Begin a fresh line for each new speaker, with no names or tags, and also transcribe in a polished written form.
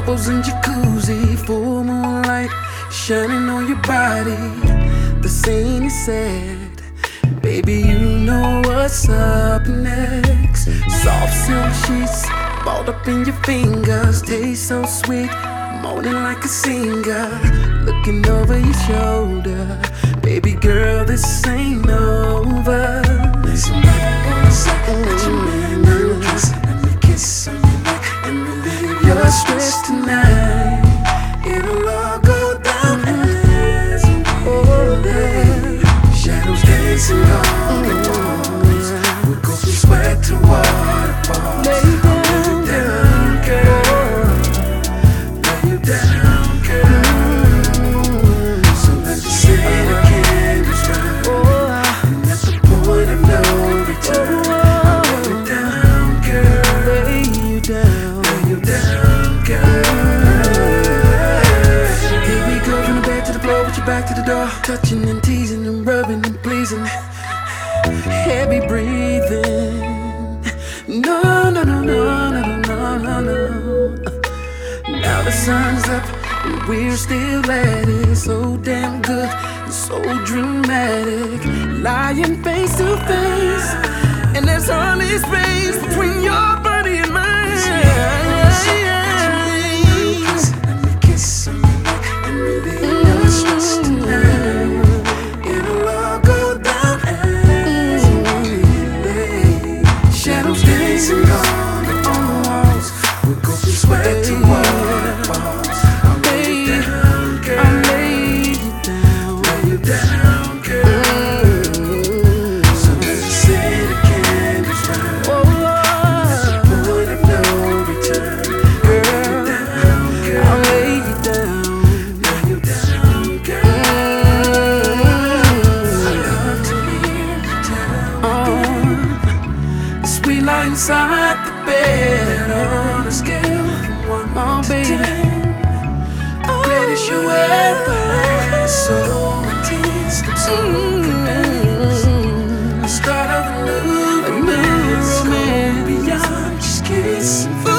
bubbles in jacuzzi, full moonlight shining on your body. The scene is set, baby, you know what's up next. Soft silk sheets balled up in your fingers, taste so sweet, moaning like a singer. Looking over your shoulder, baby girl, this ain't over. Listen back on the second that you man down kiss, let me kiss on your neck and relieve your stress tonight. It'll all go down as we hold it. Shadows dancing on the walls, we go from sweat to waterfalls. Lay you down, girl. Lay you down, girl. So let's just say the candles burn, and at the point of no return, lay you down, girl. Lay you down, lay you down, girl. Here we go from the bed to the floor, with your back to the door, touching and teasing and rubbing and pleasing, heavy breathing. No, no, no, no, no, no, no, no. Now the sun's up and we're still at it. So damn good and so dramatic, lying face to face, and there's hardly space between your body and mine. Let me kiss on your neck and relieve your stress tonight. It'll all go down as we lay. Shadows dancing on the walls, we go from sweat to waterfalls. I'll lay you down, girl. I'll lay you down, lay you down, girl. So let's just say the candles burn, at the point of no return. Girl, I'll lay you down, lay you down, girl. I love to hear you tell the sweet light inside the bed on a scale from 1 to 10. Greatest you ever had, so intense, I'm so convinced. The start of a new romance, going beyond just kissing.